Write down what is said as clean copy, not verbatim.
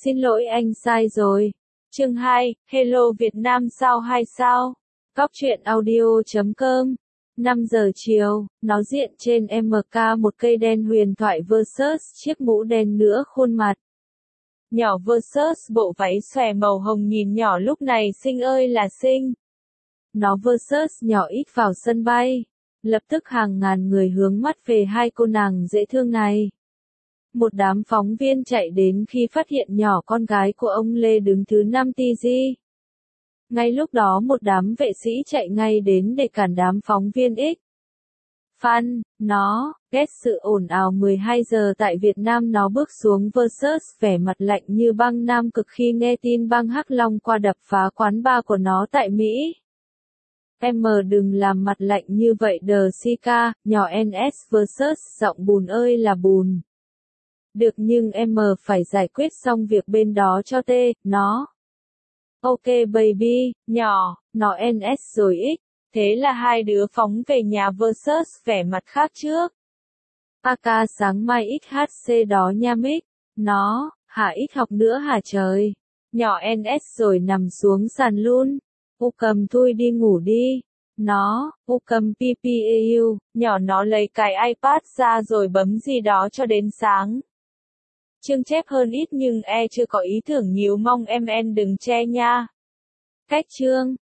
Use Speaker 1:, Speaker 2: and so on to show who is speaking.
Speaker 1: Xin lỗi anh sai rồi. Chương 2, Hello Việt Nam sao hay sao? Cóc truyện audio.com 5 giờ chiều, nó diện trên MK một cây đen huyền thoại versus chiếc mũ đen nữa khuôn mặt. Nhỏ versus bộ váy xòe màu hồng nhìn nhỏ lúc này xinh ơi là xinh. Nó versus nhỏ ít vào sân bay. Lập tức hàng ngàn người hướng mắt về hai cô nàng dễ thương này. Một đám phóng viên chạy đến khi phát hiện nhỏ con gái của ông Lê đứng thứ 5 TG. Ngay lúc đó một đám vệ sĩ chạy ngay đến để cản đám phóng viên X. Fan, nó, ghét sự ồn ào 12 giờ tại Việt Nam nó bước xuống versus vẻ mặt lạnh như băng Nam Cực khi nghe tin băng Hắc Long qua đập phá quán bar của nó tại Mỹ. Em đừng làm mặt lạnh như vậy đờ Sika, nhỏ NS versus giọng bùn ơi là bùn. Được nhưng em phải giải quyết xong việc bên đó cho nó. Ok baby, nhỏ, nó NS rồi X. Thế là hai đứa phóng về nhà versus vẻ mặt khác trước. AK sáng mai XHC đó nha Mick. Nó, hả X học nữa hả trời. Nhỏ NS rồi nằm xuống sàn luôn. U cầm thui đi ngủ đi. Nó, u cầm PPAU, nhỏ nó lấy cái iPad ra rồi bấm gì đó cho đến sáng. Chương chép hơn ít nhưng chưa có ý tưởng nhiều mong em đừng che nha. Cách chương.